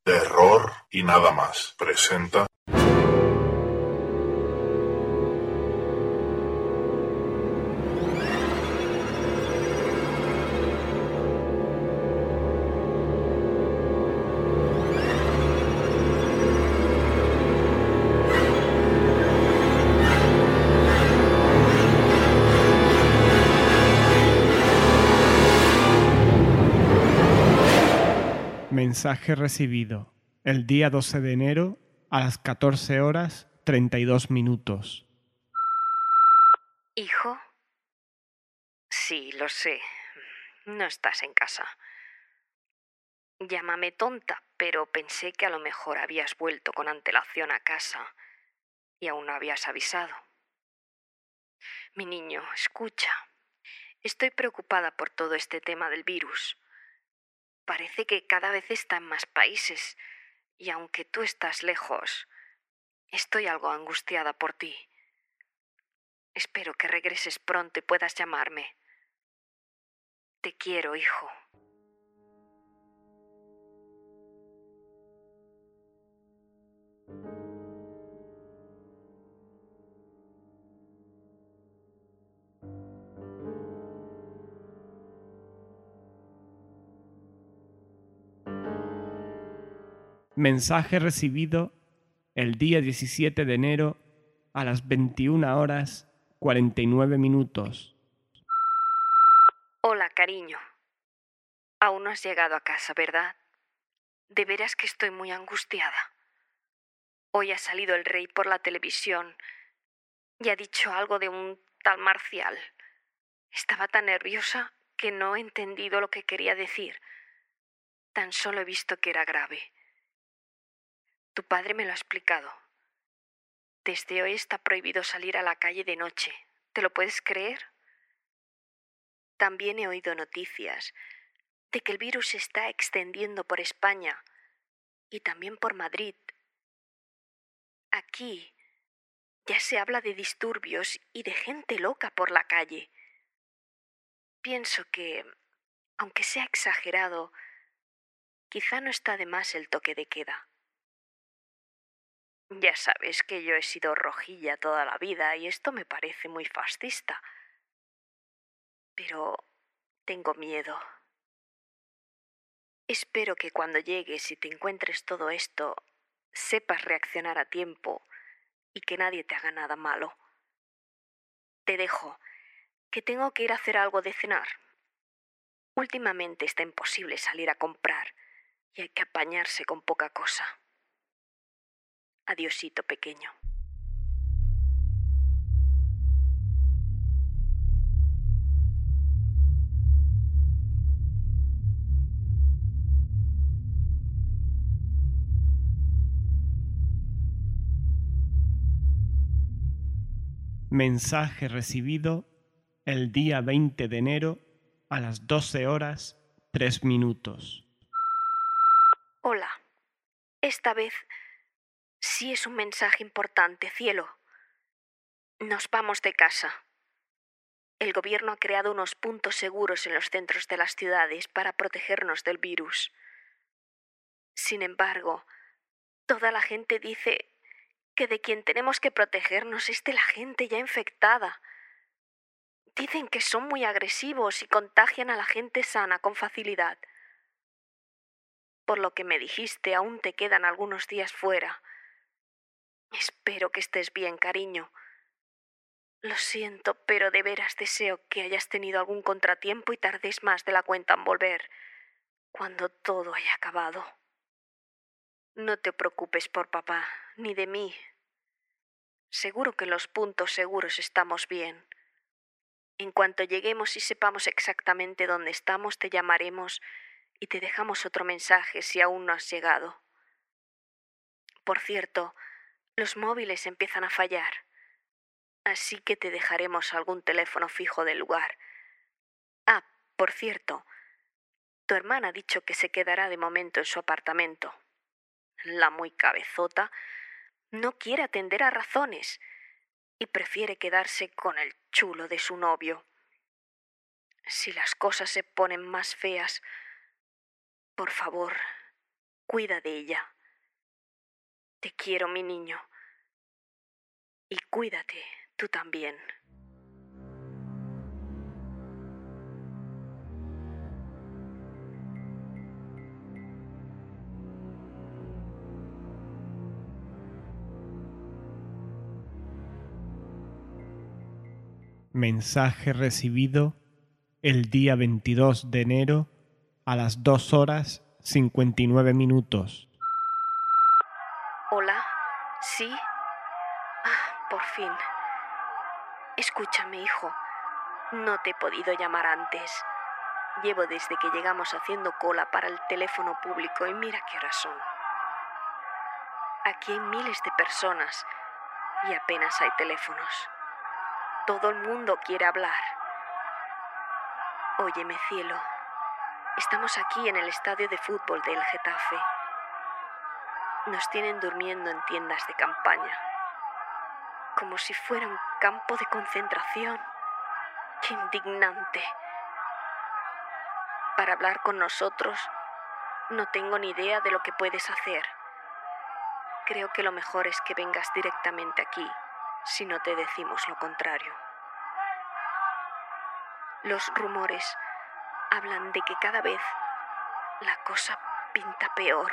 Terror y nada más. Presenta. Mensaje recibido el día 12 de enero a las 14 horas 32 minutos. ¿Hijo? Sí, lo sé. No estás en casa. Llámame tonta, pero pensé que a lo mejor habías vuelto con antelación a casa y aún no habías avisado. Mi niño, escucha. Estoy preocupada por todo este tema del virus. Parece que cada vez está en más países y aunque tú estás lejos, estoy algo angustiada por ti. Espero que regreses pronto y puedas llamarme. Te quiero, hijo. Mensaje recibido el día 17 de enero a las 21 horas 49 minutos. Hola, cariño. Aún no has llegado a casa, ¿verdad? De veras que estoy muy angustiada. Hoy ha salido el rey por la televisión y ha dicho algo de un tal Marcial. Estaba tan nerviosa que no he entendido lo que quería decir. Tan solo he visto que era grave. Tu padre me lo ha explicado. Desde hoy está prohibido salir a la calle de noche. ¿Te lo puedes creer? También he oído noticias de que el virus se está extendiendo por España y también por Madrid. Aquí ya se habla de disturbios y de gente loca por la calle. Pienso que, aunque sea exagerado, quizá no está de más el toque de queda. Ya sabes que yo he sido rojilla toda la vida y esto me parece muy fascista. Pero tengo miedo. Espero que cuando llegues y te encuentres todo esto, sepas reaccionar a tiempo y que nadie te haga nada malo. Te dejo, que tengo que ir a hacer algo de cenar. Últimamente está imposible salir a comprar y hay que apañarse con poca cosa. Adiosito, pequeño. Mensaje recibido el día 20 de enero a las 12 horas 3 minutos. Hola. Esta vez sí es un mensaje importante, cielo. Nos vamos de casa. El gobierno ha creado unos puntos seguros en los centros de las ciudades para protegernos del virus. Sin embargo, toda la gente dice que de quien tenemos que protegernos es de la gente ya infectada. Dicen que son muy agresivos y contagian a la gente sana con facilidad. Por lo que me dijiste, aún te quedan algunos días fuera. Espero que estés bien, cariño. Lo siento, pero de veras deseo que hayas tenido algún contratiempo y tardes más de la cuenta en volver, cuando todo haya acabado. No te preocupes por papá, ni de mí. Seguro que en los puntos seguros estamos bien. En cuanto lleguemos y sepamos exactamente dónde estamos, te llamaremos y te dejamos otro mensaje si aún no has llegado. Por cierto, los móviles empiezan a fallar, así que te dejaremos algún teléfono fijo del lugar. Ah, por cierto, tu hermana ha dicho que se quedará de momento en su apartamento. La muy cabezota no quiere atender a razones y prefiere quedarse con el chulo de su novio. Si las cosas se ponen más feas, por favor, Cuida de ella. Te quiero, mi niño. Y cuídate, tú también. Mensaje recibido el día 22 de enero a las 2:59. Hola, ¿sí? Por fin. Escúchame, hijo. No te he podido llamar antes. Llevo desde que llegamos haciendo cola para el teléfono público y mira qué horas son. Aquí hay miles de personas y apenas hay teléfonos. Todo el mundo quiere hablar. Óyeme, cielo. Estamos aquí en el estadio de fútbol del Getafe. Nos tienen durmiendo en tiendas de campaña, como si fuera un campo de concentración. ¡Qué indignante! Para hablar con nosotros, no tengo ni idea de lo que puedes hacer. Creo que lo mejor es que vengas directamente aquí, si no te decimos lo contrario. Los rumores hablan de que cada vez la cosa pinta peor.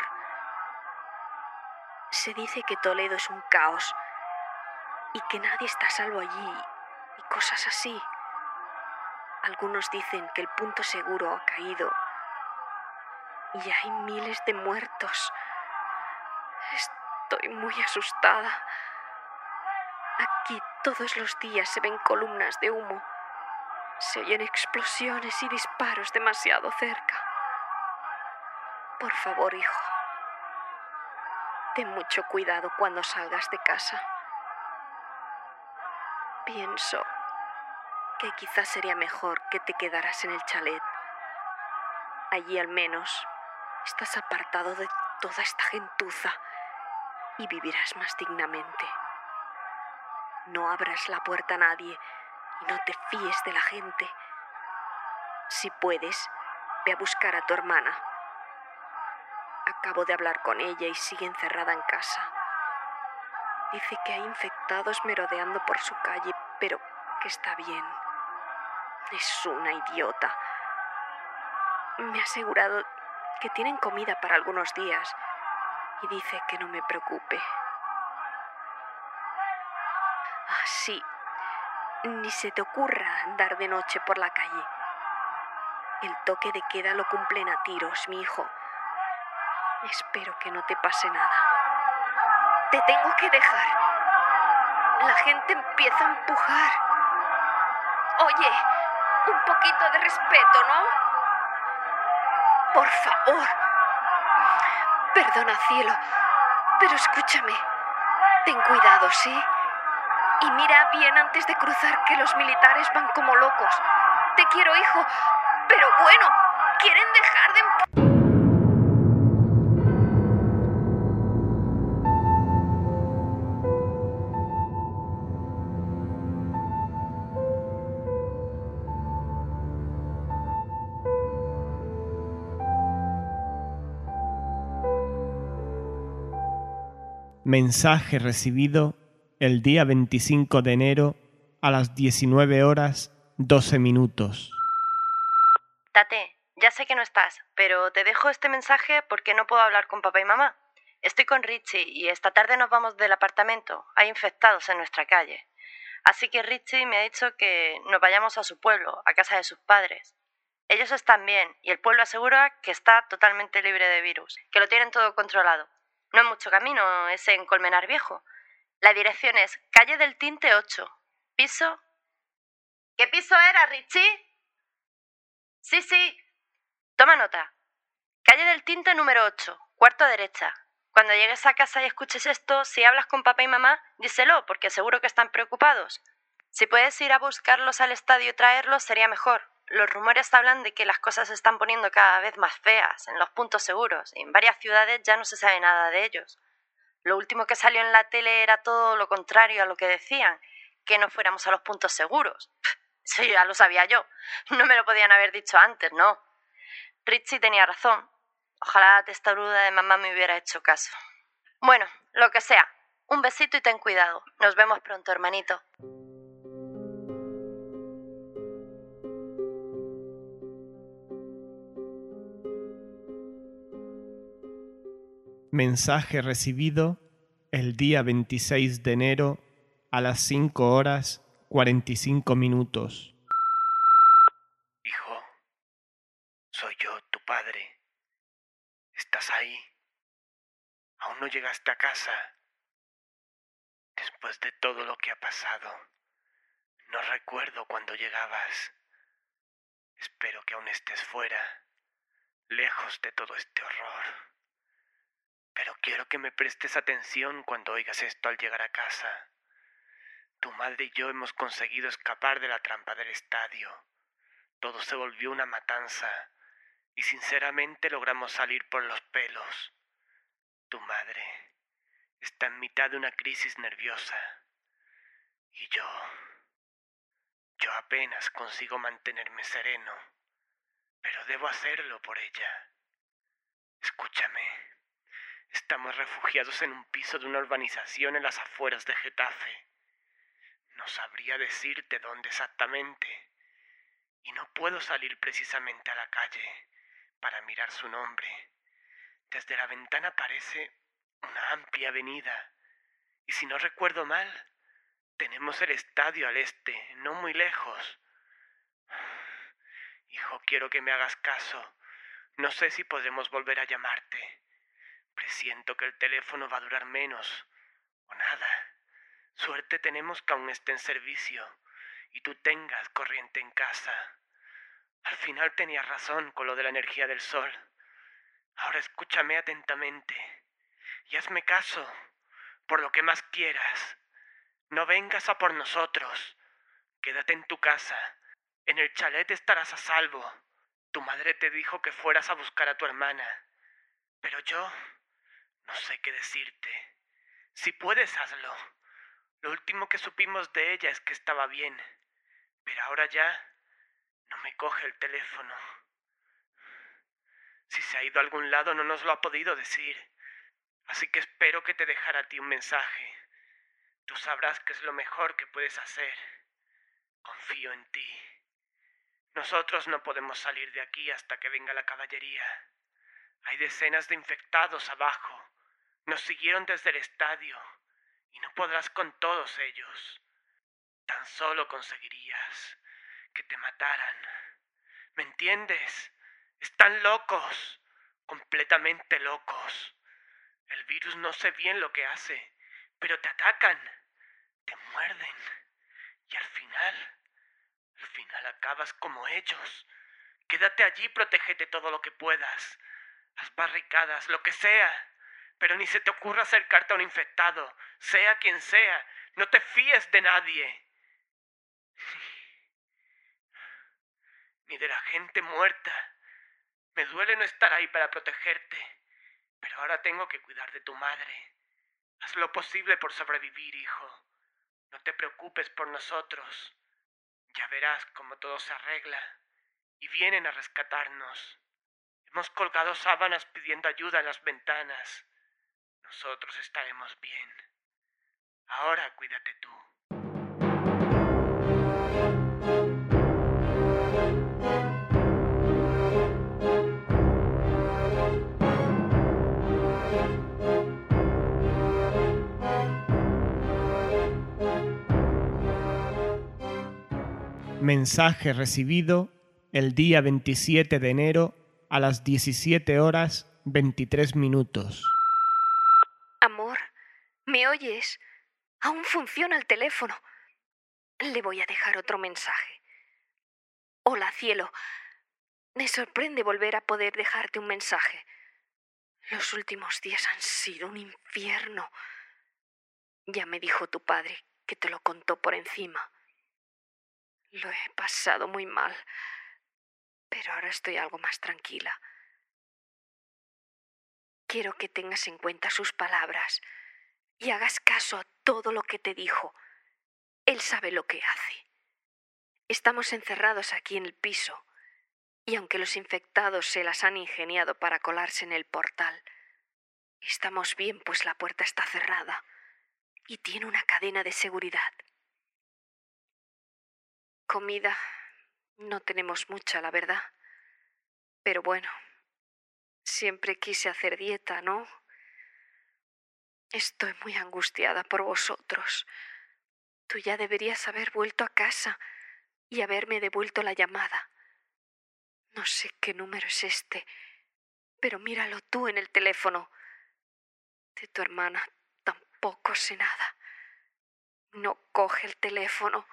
Se dice que Toledo es un caos y que nadie está a salvo allí y cosas así. Algunos dicen que el punto seguro ha caído y hay miles de muertos. Estoy muy asustada. Aquí todos los días se ven columnas de humo. Se oyen explosiones y disparos demasiado cerca. Por favor, hijo, ten mucho cuidado cuando salgas de casa. Pienso que quizás sería mejor que te quedaras en el chalet. Allí al menos estás apartado de toda esta gentuza y vivirás más dignamente. No abras la puerta a nadie y no te fíes de la gente. Si puedes, ve a buscar a tu hermana. Acabo de hablar con ella y sigue encerrada en casa. Dice que hay infectados merodeando por su calle, pero que está bien. Es una idiota. Me ha asegurado que tienen comida para algunos días y dice que no me preocupe. Sí, ni se te ocurra andar de noche por la calle. El toque de queda lo cumplen a tiros, mi hijo. Espero que no te pase nada. Te tengo que dejar. La gente empieza a empujar. Oye, un poquito de respeto, ¿no? Por favor. Perdona, cielo, pero escúchame. Ten cuidado, ¿sí? Y mira bien antes de cruzar, que los militares van como locos. Te quiero, hijo, pero bueno, quieren dejar de Mensaje recibido el día 25 de enero a las 19:12. Tate, ya sé que no estás, pero te dejo este mensaje porque no puedo hablar con papá y mamá. Estoy con Richie y esta tarde nos vamos del apartamento. Hay infectados en nuestra calle. Así que Richie me ha dicho que nos vayamos a su pueblo, a casa de sus padres. Ellos están bien y el pueblo asegura que está totalmente libre de virus, que lo tienen todo controlado. No es mucho camino, es en Colmenar Viejo. La dirección es calle del Tinte 8, piso... ¿Qué piso era, Richie? Sí. Toma nota. Calle del Tinte número 8, cuarto derecha. Cuando llegues a casa y escuches esto, si hablas con papá y mamá, díselo, porque seguro que están preocupados. Si puedes ir a buscarlos al estadio y traerlos, sería mejor. Los rumores hablan de que las cosas se están poniendo cada vez más feas en los puntos seguros y en varias ciudades ya no se sabe nada de ellos. Lo último que salió en la tele era todo lo contrario a lo que decían, que no fuéramos a los puntos seguros. Eso ya lo sabía yo. No me lo podían haber dicho antes, ¿no? Richie tenía razón. Ojalá la testaruda de mamá me hubiera hecho caso. Bueno, lo que sea. Un besito y ten cuidado. Nos vemos pronto, hermanito. Mensaje recibido el día 26 de enero a las 5:45. Hijo, soy yo, tu padre. ¿Estás ahí? ¿Aún no llegaste a casa? Después de todo lo que ha pasado, no recuerdo cuándo llegabas. Espero que aún estés fuera, lejos de todo este horror. Pero quiero que me prestes atención cuando oigas esto al llegar a casa. Tu madre y yo hemos conseguido escapar de la trampa del estadio. Todo se volvió una matanza y sinceramente logramos salir por los pelos. Tu madre está en mitad de una crisis nerviosa y yo apenas consigo mantenerme sereno, pero debo hacerlo por ella. Escúchame, estamos refugiados en un piso de una urbanización en las afueras de Getafe. No sabría decirte dónde exactamente, y no puedo salir precisamente a la calle para mirar su nombre. Desde la ventana parece una amplia avenida, y si no recuerdo mal, tenemos el estadio al este, no muy lejos. Hijo, quiero que me hagas caso. No sé si podremos volver a llamarte. Presiento que el teléfono va a durar menos, o nada. Suerte tenemos que aún esté en servicio, y tú tengas corriente en casa. Al final tenías razón con lo de la energía del sol. Ahora escúchame atentamente, y hazme caso, por lo que más quieras. No vengas a por nosotros. Quédate en tu casa. En el chalet estarás a salvo. Tu madre te dijo que fueras a buscar a tu hermana. Pero yo no sé qué decirte. Si puedes, hazlo. Lo último que supimos de ella es que estaba bien. Pero ahora ya no me coge el teléfono. Si se ha ido a algún lado no nos lo ha podido decir. Así que espero que te dejara a ti un mensaje. Tú sabrás qué es lo mejor que puedes hacer. Confío en ti. Nosotros no podemos salir de aquí hasta que venga la caballería. Hay decenas de infectados abajo. Nos siguieron desde el estadio y no podrás con todos ellos. Tan solo conseguirías que te mataran. ¿Me entiendes? Están locos, completamente locos. El virus no sé bien lo que hace, pero te atacan, te muerden y al final acabas como ellos. Quédate allí, protégete todo lo que puedas. Haz barricadas, lo que sea. Pero ni se te ocurra acercarte a un infectado, sea quien sea. No te fíes de nadie. Ni de la gente muerta. Me duele no estar ahí para protegerte, pero ahora tengo que cuidar de tu madre. Haz lo posible por sobrevivir, hijo. No te preocupes por nosotros. Ya verás cómo todo se arregla. Y vienen a rescatarnos. Hemos colgado sábanas pidiendo ayuda en las ventanas. Nosotros estaremos bien. Ahora cuídate tú. Mensaje recibido el día 27 de enero a las 17:23. Amor, ¿me oyes? Aún funciona el teléfono. Le voy a dejar otro mensaje. Hola, cielo. Me sorprende volver a poder dejarte un mensaje. Los últimos días han sido un infierno. Ya me dijo tu padre que te lo contó por encima. Lo he pasado muy mal, pero ahora estoy algo más tranquila. Quiero que tengas en cuenta sus palabras y hagas caso a todo lo que te dijo. Él sabe lo que hace. Estamos encerrados aquí en el piso Y aunque los infectados se las han ingeniado para colarse en el portal, estamos bien, pues la puerta está cerrada y tiene una cadena de seguridad. Comida no tenemos mucha, la verdad. Pero bueno, siempre quise hacer dieta, ¿no? Estoy muy angustiada por vosotros. Tú ya deberías haber vuelto a casa y haberme devuelto la llamada. No sé qué número es este, pero míralo tú en el teléfono. De tu hermana tampoco sé nada. No coge el teléfono.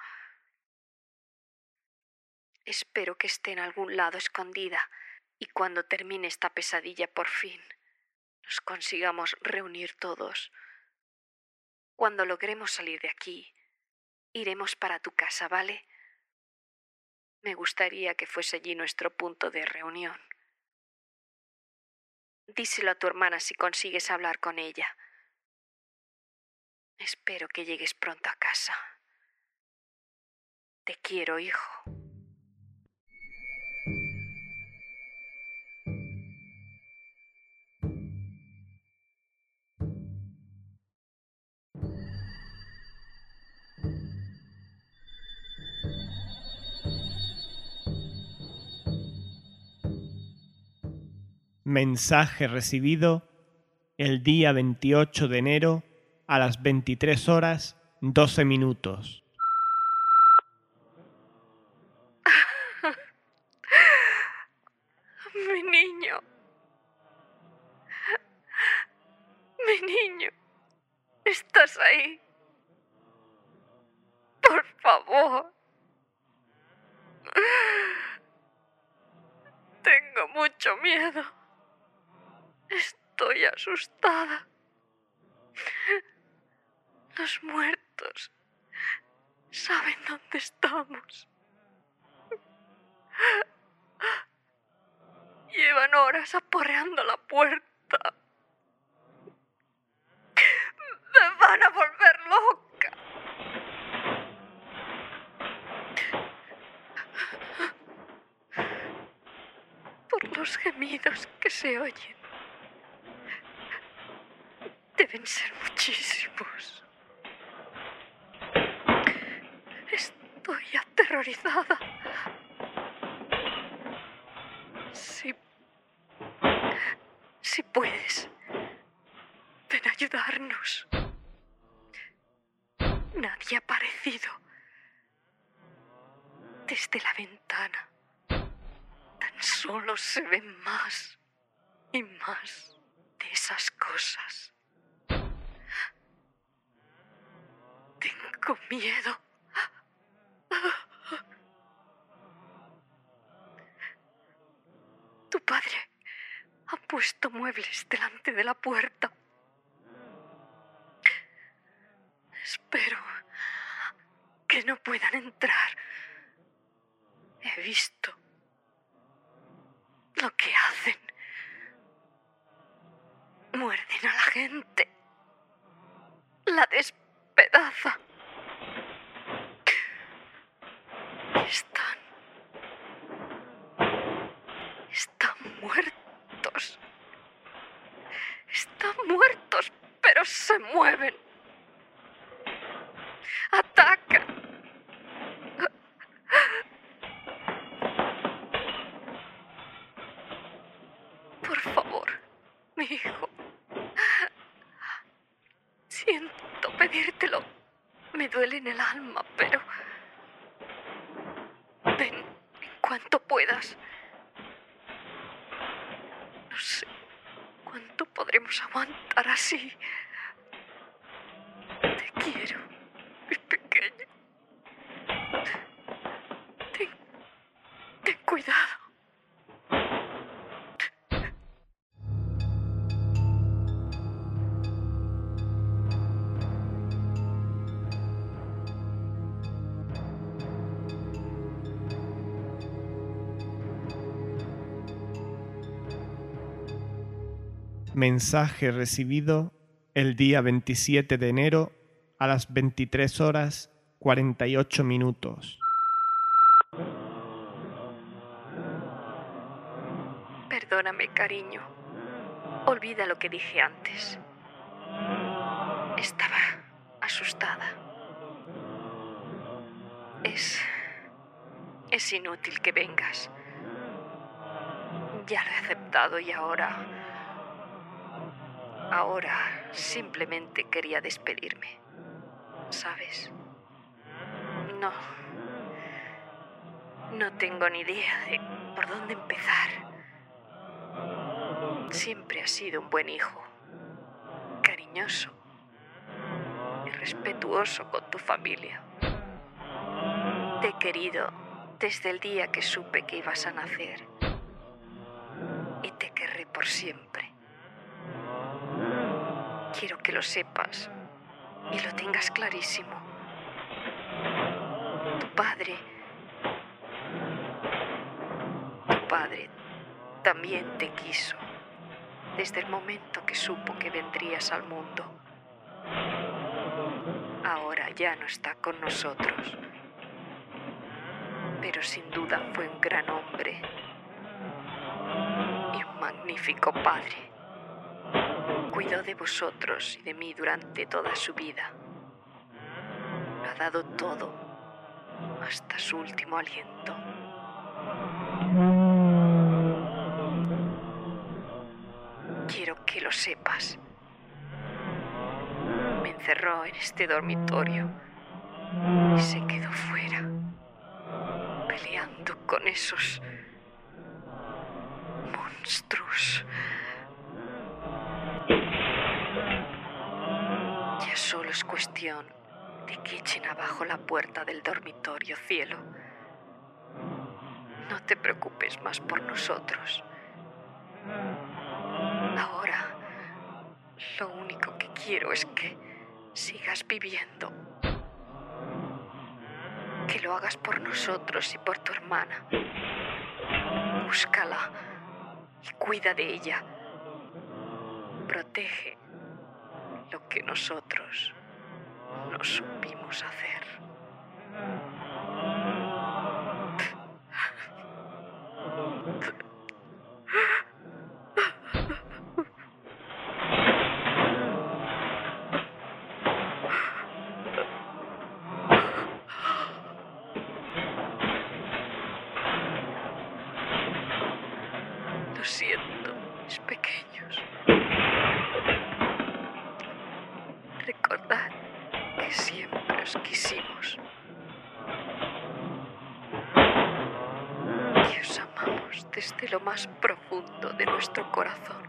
Espero que esté en algún lado escondida y cuando termine esta pesadilla por fin nos consigamos reunir todos. Cuando logremos salir de aquí, iremos para tu casa, ¿vale? Me gustaría que fuese allí nuestro punto de reunión. Díselo a tu hermana si consigues hablar con ella. Espero que llegues pronto a casa. Te quiero, hijo. Mensaje recibido el día 28 de enero a las 23 horas 12 minutos. Mi niño. Mi niño. ¿Estás ahí? Por favor. Tengo mucho miedo. Estoy asustada. Los muertos saben dónde estamos. Llevan horas aporreando la puerta. Me van a volver loca. Por los gemidos que se oyen. Deben ser muchísimos. Estoy aterrorizada. Si puedes, ven a ayudarnos. Nadie ha aparecido. Desde la ventana, tan solo se ven más y más de esas cosas. Tengo miedo. Tu padre ha puesto muebles delante de la puerta. Espero que no puedan entrar. He visto lo que hacen. Muerden a la gente. La despedazan. Están muertos. Están muertos, pero se mueven. Atacan. Por favor, mi hijo. Siento pedírtelo. Me duele en el alma, pero... Ven en cuanto puedas. No sé cuánto podremos aguantar así. Te quiero, mi pequeña. Ten cuidado. Mensaje recibido el día 27 de enero a las 23 horas 48 minutos. Perdóname, cariño. Olvida lo que dije antes. Estaba asustada. Es inútil que vengas. Ya lo he aceptado y ahora simplemente quería despedirme. ¿Sabes? No tengo ni idea de por dónde empezar. Siempre has sido un buen hijo, cariñoso y respetuoso con tu familia. Te he querido desde el día que supe que ibas a nacer y te querré por siempre. Quiero que lo sepas y lo tengas clarísimo. Tu padre también te quiso desde el momento que supo que vendrías al mundo. Ahora ya no está con nosotros, pero sin duda fue un gran hombre y un magnífico padre. Cuidó de vosotros y de mí durante toda su vida. Lo ha dado todo hasta su último aliento. Quiero que lo sepas. Me encerró en este dormitorio y se quedó fuera, peleando con esos monstruos. Ya solo es cuestión de que echen abajo la puerta del dormitorio, cielo. No te preocupes más por nosotros. Ahora, lo único que quiero es que sigas viviendo. Que lo hagas por nosotros y por tu hermana. Búscala y cuida de ella. Protege lo que nosotros no supimos hacer. Lo siento, mis pequeños. Recordad que siempre os quisimos. Que os amamos desde lo más profundo de nuestro corazón.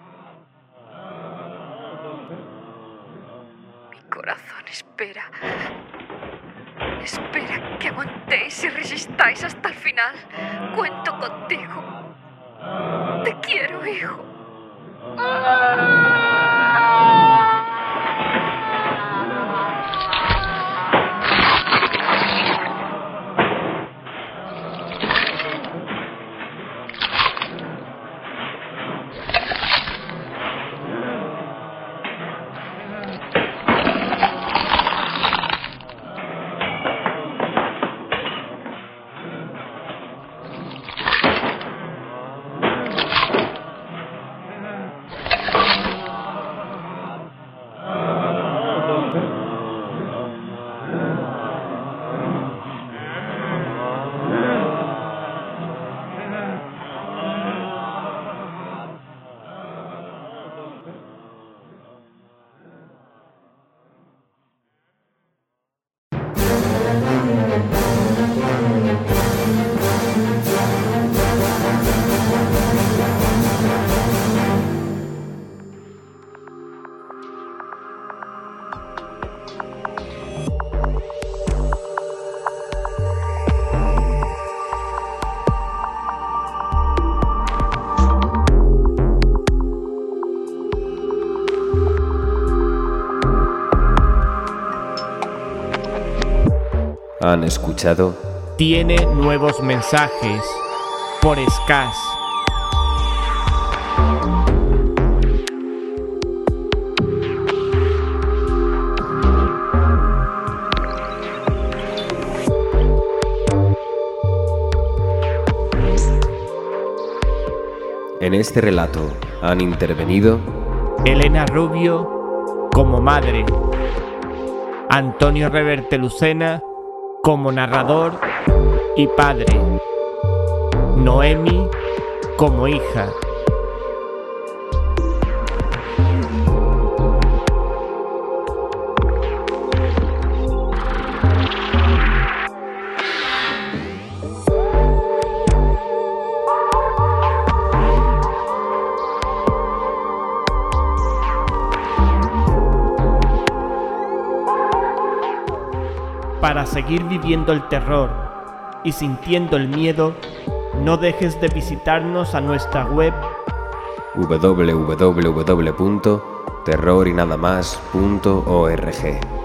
Mi corazón espera que aguantéis y resistáis hasta el final. Cuento contigo. Te quiero, hijo. Han escuchado Tiene nuevos mensajes por Scas. en En este relato han intervenido Elena Rubio como madre, Antonio Reverte Lucena como narrador y padre, Noemi como hija. Para seguir viviendo el terror y sintiendo el miedo, no dejes de visitarnos a nuestra web www.terrorinadamas.org.